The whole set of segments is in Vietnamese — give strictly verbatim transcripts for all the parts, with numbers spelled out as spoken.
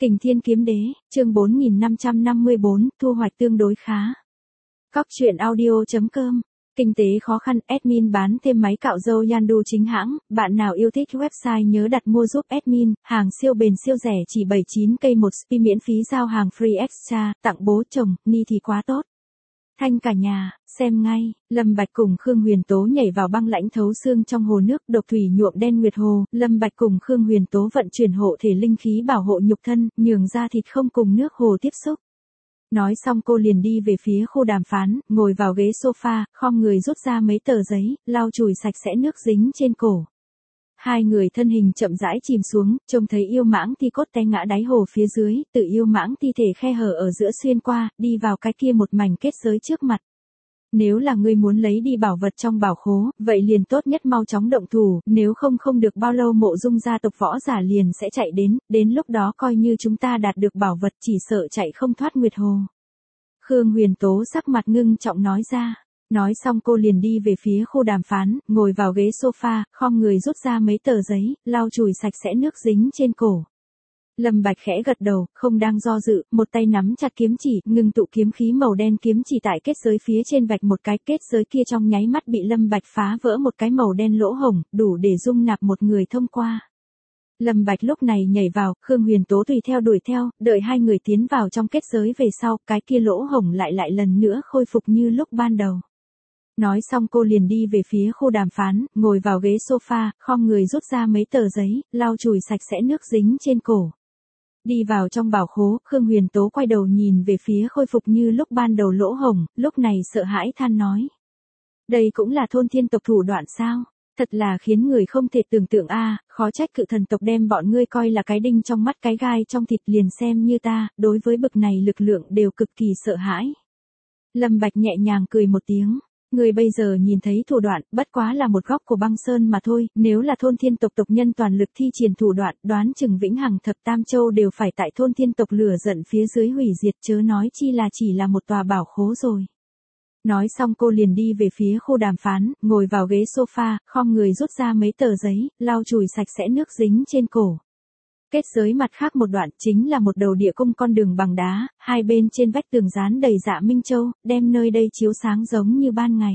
Kình Thiên Kiếm Đế, chương bốn nghìn năm trăm năm mươi bốn, thu hoạch tương đối khá. Cóc truyện audio chấm com. Kinh tế khó khăn, admin bán thêm máy cạo râu Yandu chính hãng, bạn nào yêu thích website nhớ đặt mua giúp admin, hàng siêu bền siêu rẻ chỉ bảy mươi chín cây một spi miễn phí giao hàng free extra, tặng bố chồng, ni thì quá tốt. Thanh cả nhà, xem ngay, Lâm Bạch cùng Khương Huyền Tố nhảy vào băng lãnh thấu xương trong hồ nước độc thủy nhuộm đen nguyệt hồ, Lâm Bạch cùng Khương Huyền Tố vận chuyển hộ thể linh khí bảo hộ nhục thân, nhường ra thịt không cùng nước hồ tiếp xúc. Nói xong cô liền đi về phía khu đàm phán, ngồi vào ghế sofa, khom người rút ra mấy tờ giấy, lau chùi sạch sẽ nước dính trên cổ. Hai người thân hình chậm rãi chìm xuống, trông thấy yêu mãng thi cốt té ngã đáy hồ phía dưới, tự yêu mãng thi thể khe hở ở giữa xuyên qua, đi vào cái kia một mảnh kết giới trước mặt. Nếu là ngươi muốn lấy đi bảo vật trong bảo khố, vậy liền tốt nhất mau chóng động thủ, nếu không không được bao lâu Mộ Dung gia tộc võ giả liền sẽ chạy đến, đến lúc đó coi như chúng ta đạt được bảo vật chỉ sợ chạy không thoát nguyệt hồ. Khương Huyền Tố sắc mặt ngưng trọng nói ra. Nói xong cô liền đi về phía khu đàm phán, ngồi vào ghế sofa, khom người rút ra mấy tờ giấy, lau chùi sạch sẽ nước dính trên cổ. Lâm Bạch khẽ gật đầu, không đang do dự, một tay nắm chặt kiếm chỉ, ngưng tụ kiếm khí màu đen kiếm chỉ tại kết giới phía trên vạch một cái, kết giới kia trong nháy mắt bị Lâm Bạch phá vỡ một cái màu đen lỗ hổng, đủ để dung nạp một người thông qua. Lâm Bạch lúc này nhảy vào, Khương Huyền Tố tùy theo đuổi theo, đợi hai người tiến vào trong kết giới về sau, cái kia lỗ hổng lại lại lần nữa khôi phục như lúc ban đầu. Nói xong cô liền đi về phía khu đàm phán, ngồi vào ghế sofa, khom người rút ra mấy tờ giấy, lau chùi sạch sẽ nước dính trên cổ. Đi vào trong bảo khố, Khương Huyền Tố quay đầu nhìn về phía khôi phục như lúc ban đầu lỗ hổng, lúc này sợ hãi than nói. Đây cũng là thôn thiên tộc thủ đoạn sao? Thật là khiến người không thể tưởng tượng a, khó trách cự thần tộc đem bọn ngươi coi là cái đinh trong mắt cái gai trong thịt liền xem như ta, đối với bực này lực lượng đều cực kỳ sợ hãi. Lâm Bạch nhẹ nhàng cười một tiếng. Người bây giờ nhìn thấy thủ đoạn, bất quá là một góc của băng sơn mà thôi, nếu là thôn thiên tộc tộc nhân toàn lực thi triển thủ đoạn, đoán chừng vĩnh hằng thập tam châu đều phải tại thôn thiên tộc lửa giận phía dưới hủy diệt, chớ nói chi là chỉ là một tòa bảo khố rồi. Nói xong cô liền đi về phía khu đàm phán, ngồi vào ghế sofa, khom người rút ra mấy tờ giấy, lau chùi sạch sẽ nước dính trên cổ. Kết giới mặt khác một đoạn chính là một đầu địa cung con đường bằng đá, hai bên trên vách tường dán đầy dạ minh châu, đem nơi đây chiếu sáng giống như ban ngày.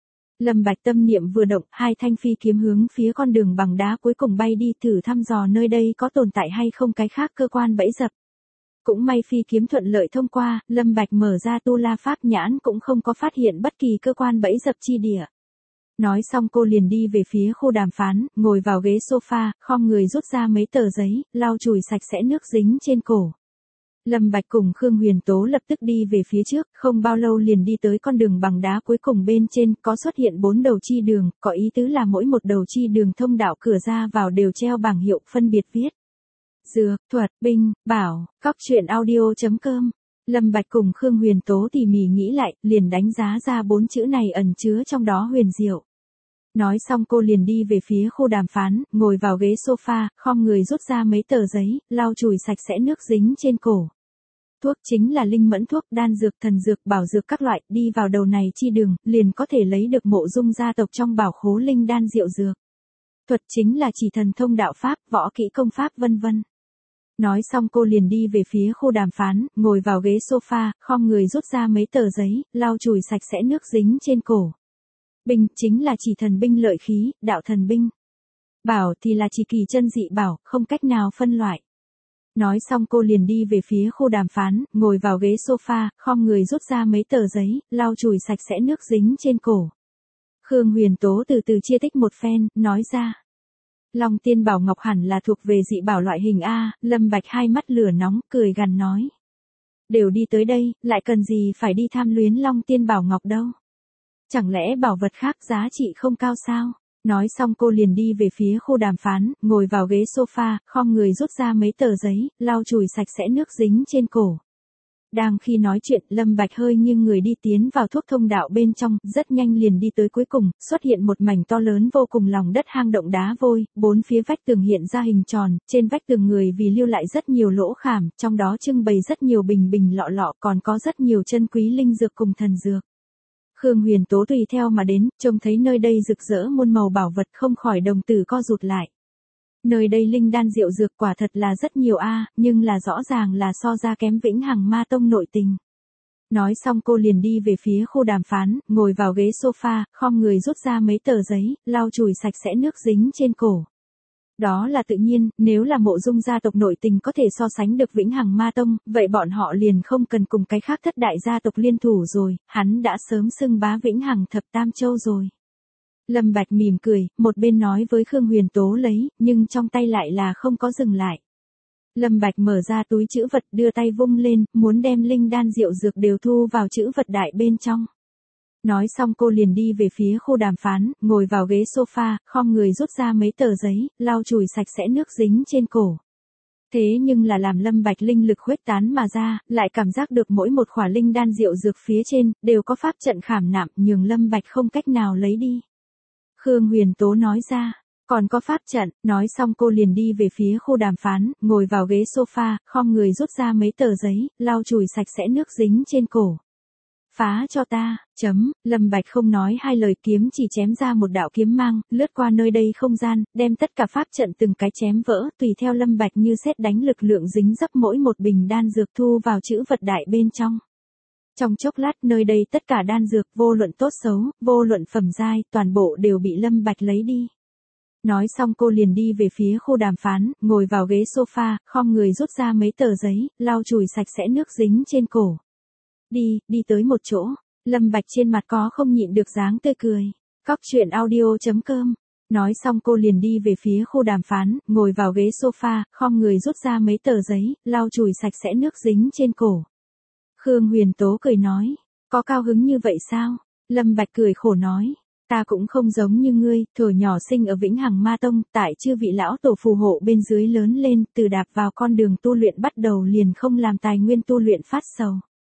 Lâm Bạch tâm niệm vừa động, hai thanh phi kiếm hướng phía con đường bằng đá cuối cùng bay đi, thử thăm dò nơi đây có tồn tại hay không cái khác cơ quan bẫy dập. Cũng may phi kiếm thuận lợi thông qua, Lâm Bạch mở ra tu la pháp nhãn cũng không có phát hiện bất kỳ cơ quan bẫy dập chi địa. Nói xong cô liền đi về phía khu đàm phán, ngồi vào ghế sofa, khom người rút ra mấy tờ giấy, lau chùi sạch sẽ nước dính trên cổ. Lâm Bạch cùng Khương Huyền Tố lập tức đi về phía trước, không bao lâu liền đi tới con đường bằng đá cuối cùng bên trên, có xuất hiện bốn đầu chi đường, có ý tứ là mỗi một đầu chi đường thông đạo cửa ra vào đều treo bảng hiệu phân biệt viết. Dược, thuật, binh, bảo, cóc truyện audio chấm com. Lâm Bạch cùng Khương Huyền Tố tỉ mỉ nghĩ lại, liền đánh giá ra bốn chữ này ẩn chứa trong đó huyền diệu. Nói xong cô liền đi về phía khu đàm phán, ngồi vào ghế sofa, khom người rút ra mấy tờ giấy, lau chùi sạch sẽ nước dính trên cổ. Thuốc chính là linh mẫn thuốc, đan dược, thần dược, bảo dược các loại, đi vào đầu này chi đường, liền có thể lấy được Mộ Dung gia tộc trong bảo khố linh đan diệu dược. Thuật chính là chỉ thần thông đạo pháp, võ kỹ công pháp vân vân. Nói xong cô liền đi về phía khu đàm phán, ngồi vào ghế sofa, khom người rút ra mấy tờ giấy, lau chùi sạch sẽ nước dính trên cổ. Binh chính là chỉ thần binh lợi khí, đạo thần binh. Bảo thì là chỉ kỳ chân dị bảo, không cách nào phân loại. Nói xong cô liền đi về phía khu đàm phán, ngồi vào ghế sofa, khom người rút ra mấy tờ giấy, lau chùi sạch sẽ nước dính trên cổ. Khương Huyền Tố từ từ chia tích một phen, nói ra. Long Tiên Bảo Ngọc hẳn là thuộc về dị bảo loại hình A, Lâm Bạch hai mắt lửa nóng, cười gằn nói. Đều đi tới đây, lại cần gì phải đi tham luyến Long Tiên Bảo Ngọc đâu. Chẳng lẽ bảo vật khác giá trị không cao sao? Nói xong cô liền đi về phía khu đàm phán, ngồi vào ghế sofa, khom người rút ra mấy tờ giấy, lau chùi sạch sẽ nước dính trên cổ. Đang khi nói chuyện, Lâm Bạch hơi nghiêng người đi tiến vào thuốc thông đạo bên trong, rất nhanh liền đi tới cuối cùng, xuất hiện một mảnh to lớn vô cùng lòng đất hang động đá vôi, bốn phía vách tường hiện ra hình tròn, trên vách tường người vì lưu lại rất nhiều lỗ khảm, trong đó trưng bày rất nhiều bình bình lọ lọ, còn có rất nhiều chân quý linh dược cùng thần dược. Khương Huyền Tố tùy theo mà đến, trông thấy nơi đây rực rỡ muôn màu bảo vật không khỏi đồng tử co rụt lại. Nơi đây linh đan rượu dược quả thật là rất nhiều a, nhưng là rõ ràng là so ra kém Vĩnh Hằng Ma Tông nội tình. Nói xong cô liền đi về phía khu đàm phán, ngồi vào ghế sofa, khom người rút ra mấy tờ giấy, lau chùi sạch sẽ nước dính trên cổ. Đó là tự nhiên, nếu là Mộ Dung gia tộc nội tình có thể so sánh được Vĩnh Hằng Ma Tông, vậy bọn họ liền không cần cùng cái khác thất đại gia tộc liên thủ rồi, hắn đã sớm xưng bá Vĩnh Hằng thập tam châu rồi. Lâm Bạch mỉm cười, một bên nói với Khương Huyền Tố lấy, nhưng trong tay lại là không có dừng lại. Lâm Bạch mở ra túi trữ vật, đưa tay vung lên, muốn đem linh đan rượu dược đều thu vào trữ vật đại bên trong. Nói xong cô liền đi về phía khu đàm phán, ngồi vào ghế sofa, khom người rút ra mấy tờ giấy, lau chùi sạch sẽ nước dính trên cổ. Thế nhưng là làm Lâm Bạch linh lực khuếch tán mà ra, lại cảm giác được mỗi một khỏa linh đan rượu dược phía trên, đều có pháp trận khảm nạm, nhường Lâm Bạch không cách nào lấy đi. Khương Huyền Tố nói ra, còn có pháp trận, nói xong cô liền đi về phía khu đàm phán, ngồi vào ghế sofa, khom người rút ra mấy tờ giấy, lau chùi sạch sẽ nước dính trên cổ. Phá cho ta, chấm, Lâm Bạch không nói hai lời, kiếm chỉ chém ra một đạo kiếm mang, lướt qua nơi đây không gian, đem tất cả pháp trận từng cái chém vỡ, tùy theo Lâm Bạch như sét đánh lực lượng dính dấp mỗi một bình đan dược thu vào trữ vật đại bên trong. Trong chốc lát nơi đây tất cả đan dược vô luận tốt xấu, vô luận phẩm giai, toàn bộ đều bị Lâm Bạch lấy đi. Nói xong cô liền đi về phía khu đàm phán, ngồi vào ghế sofa, khom người rút ra mấy tờ giấy, lau chùi sạch sẽ nước dính trên cổ. Đi, đi tới một chỗ, Lâm Bạch trên mặt có không nhịn được dáng tươi cười. Cóc truyện audio chấm com. Nói xong cô liền đi về phía khu đàm phán, ngồi vào ghế sofa, khom người rút ra mấy tờ giấy, lau chùi sạch sẽ nước dính trên cổ. Khương Huyền Tố cười nói, có cao hứng như vậy sao? Lâm Bạch cười khổ nói, ta cũng không giống như ngươi, thuở nhỏ sinh ở Vĩnh Hằng Ma Tông, tại chư vị lão tổ phù hộ bên dưới lớn lên, từ đạp vào con đường tu luyện bắt đầu liền không làm tài nguyên tu luyện phát sầu.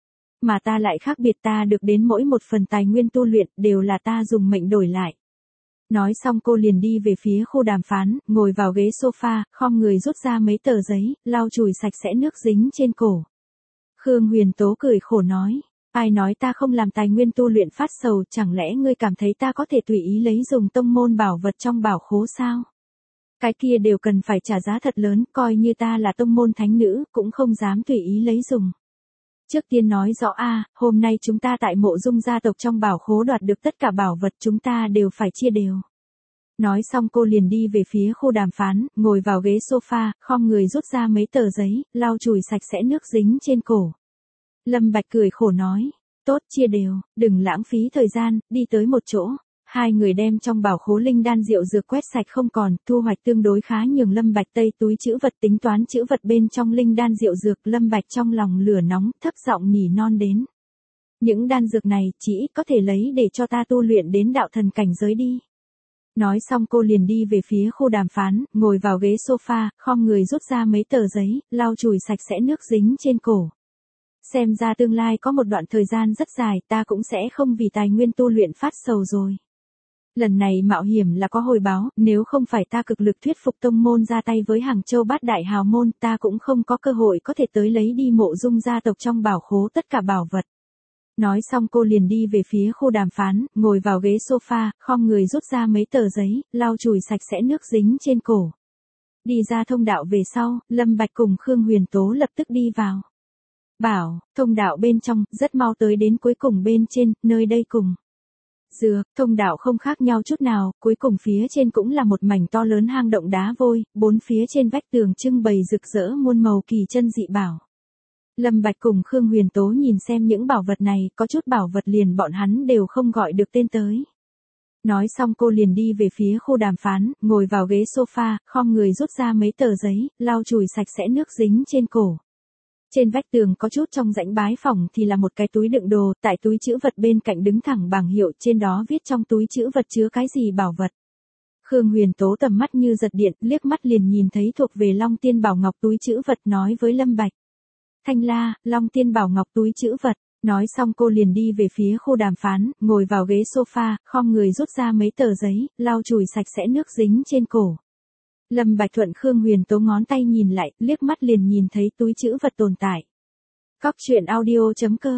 Mà ta lại khác biệt, ta được đến mỗi một phần tài nguyên tu luyện, đều là ta dùng mệnh đổi lại. Nói xong cô liền đi về phía khu đàm phán, ngồi vào ghế sofa, khom người rút ra mấy tờ giấy, lau chùi sạch sẽ nước dính trên cổ. Khương Huyền Tố cười khổ nói, ai nói ta không làm tài nguyên tu luyện phát sầu, chẳng lẽ ngươi cảm thấy ta có thể tùy ý lấy dùng tông môn bảo vật trong bảo khố sao? Cái kia đều cần phải trả giá thật lớn, coi như ta là tông môn thánh nữ, cũng không dám tùy ý lấy dùng. Trước tiên nói rõ a, hôm nay chúng ta tại Mộ Dung gia tộc trong bảo khố đoạt được tất cả bảo vật, chúng ta đều phải chia đều. Nói xong cô liền đi về phía khu đàm phán, ngồi vào ghế sofa, khom người rút ra mấy tờ giấy, lau chùi sạch sẽ nước dính trên cổ. Lâm Bạch cười khổ nói, tốt, chia đều, đừng lãng phí thời gian, đi tới một chỗ. Hai người đem trong bảo khố linh đan rượu dược quét sạch không còn, thu hoạch tương đối khá, nhường Lâm Bạch tây túi trữ vật tính toán trữ vật bên trong linh đan rượu dược. Lâm Bạch trong lòng lửa nóng, thấp giọng nỉ non đến. Những đan dược này chỉ có thể lấy để cho ta tu luyện đến đạo thần cảnh giới đi. Nói xong cô liền đi về phía khu đàm phán, ngồi vào ghế sofa, khom người rút ra mấy tờ giấy, lau chùi sạch sẽ nước dính trên cổ. Xem ra tương lai có một đoạn thời gian rất dài, ta cũng sẽ không vì tài nguyên tu luyện phát sầu rồi. Lần này mạo hiểm là có hồi báo, nếu không phải ta cực lực thuyết phục tông môn ra tay với Hàng Châu bát đại hào môn, ta cũng không có cơ hội có thể tới lấy đi Mộ Dung gia tộc trong bảo khố tất cả bảo vật. Nói xong cô liền đi về phía khu đàm phán, ngồi vào ghế sofa, khom người rút ra mấy tờ giấy, lau chùi sạch sẽ nước dính trên cổ. Đi ra thông đạo về sau, Lâm Bạch cùng Khương Huyền Tố lập tức đi vào. Bảo, thông đạo bên trong, rất mau tới đến cuối cùng bên trên, nơi đây cùng. Dược, thông đạo không khác nhau chút nào, cuối cùng phía trên cũng là một mảnh to lớn hang động đá vôi, bốn phía trên vách tường trưng bày rực rỡ muôn màu kỳ chân dị bảo. Lâm Bạch cùng Khương Huyền Tố nhìn xem những bảo vật này, có chút bảo vật liền bọn hắn đều không gọi được tên tới. Nói xong cô liền đi về phía khu đàm phán, ngồi vào ghế sofa, khom người rút ra mấy tờ giấy, lau chùi sạch sẽ nước dính trên cổ. Trên vách tường có chút trong rãnh bái phỏng thì là một cái túi đựng đồ, tại túi trữ vật bên cạnh đứng thẳng bảng hiệu, trên đó viết trong túi trữ vật chứa cái gì bảo vật. Khương Huyền Tố tầm mắt như giật điện, liếc mắt liền nhìn thấy thuộc về Long Tiên Bảo Ngọc túi trữ vật, nói với Lâm Bạch. Thanh la, Long Tiên Bảo Ngọc túi trữ vật. Nói xong cô liền đi về phía khu đàm phán, ngồi vào ghế sofa, khom người rút ra mấy tờ giấy, lau chùi sạch sẽ nước dính trên cổ. Lâm Bạch thuận Khương Huyền Tố ngón tay nhìn lại, liếc mắt liền nhìn thấy túi trữ vật tồn tại. Cóc truyện audio chấm com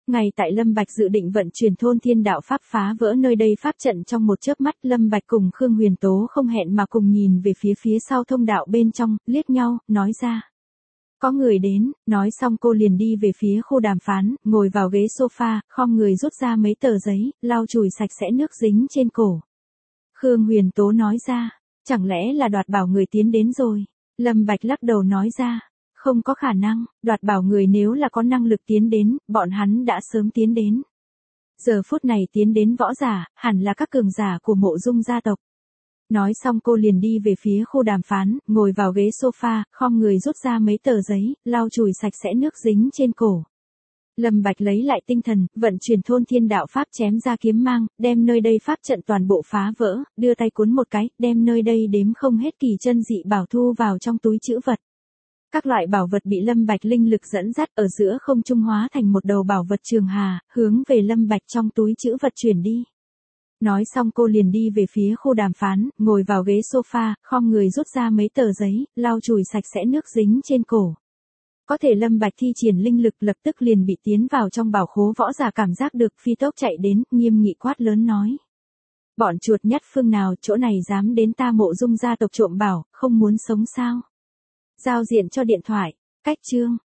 Ngay tại Lâm Bạch dự định vận chuyển thôn thiên đạo pháp phá vỡ nơi đây pháp trận trong một chớp mắt, Lâm Bạch cùng Khương Huyền Tố không hẹn mà cùng nhìn về phía phía sau thông đạo bên trong, liếc nhau, nói ra. Có người đến, nói xong cô liền đi về phía khu đàm phán, ngồi vào ghế sofa, khom người rút ra mấy tờ giấy, lau chùi sạch sẽ nước dính trên cổ. Khương Huyền Tố nói ra, chẳng lẽ là Đoạt Bảo người tiến đến rồi? Lâm Bạch lắc đầu nói ra, không có khả năng, Đoạt Bảo người nếu là có năng lực tiến đến, bọn hắn đã sớm tiến đến. Giờ phút này tiến đến võ giả, hẳn là các cường giả của Mộ Dung gia tộc. Nói xong cô liền đi về phía khu đàm phán, ngồi vào ghế sofa, khom người rút ra mấy tờ giấy, lau chùi sạch sẽ nước dính trên cổ. Lâm Bạch lấy lại tinh thần, vận chuyển thôn thiên đạo pháp chém ra kiếm mang, đem nơi đây pháp trận toàn bộ phá vỡ, đưa tay cuốn một cái, đem nơi đây đếm không hết kỳ chân dị bảo thu vào trong túi trữ vật. Các loại bảo vật bị Lâm Bạch linh lực dẫn dắt ở giữa không trung hóa thành một đầu bảo vật trường hà, hướng về Lâm Bạch trong túi trữ vật chuyển đi. Nói xong cô liền đi về phía khu đàm phán, ngồi vào ghế sofa, khom người rút ra mấy tờ giấy, lau chùi sạch sẽ nước dính trên cổ. Có thể Lâm Bạch thi triển linh lực lập tức liền bị tiến vào trong bảo khố võ giả cảm giác được, phi tốc chạy đến, nghiêm nghị quát lớn nói. Bọn chuột nhắt phương nào, chỗ này dám đến ta Mộ Dung gia tộc trộm bảo, không muốn sống sao? Giao diện cho điện thoại, cách chương.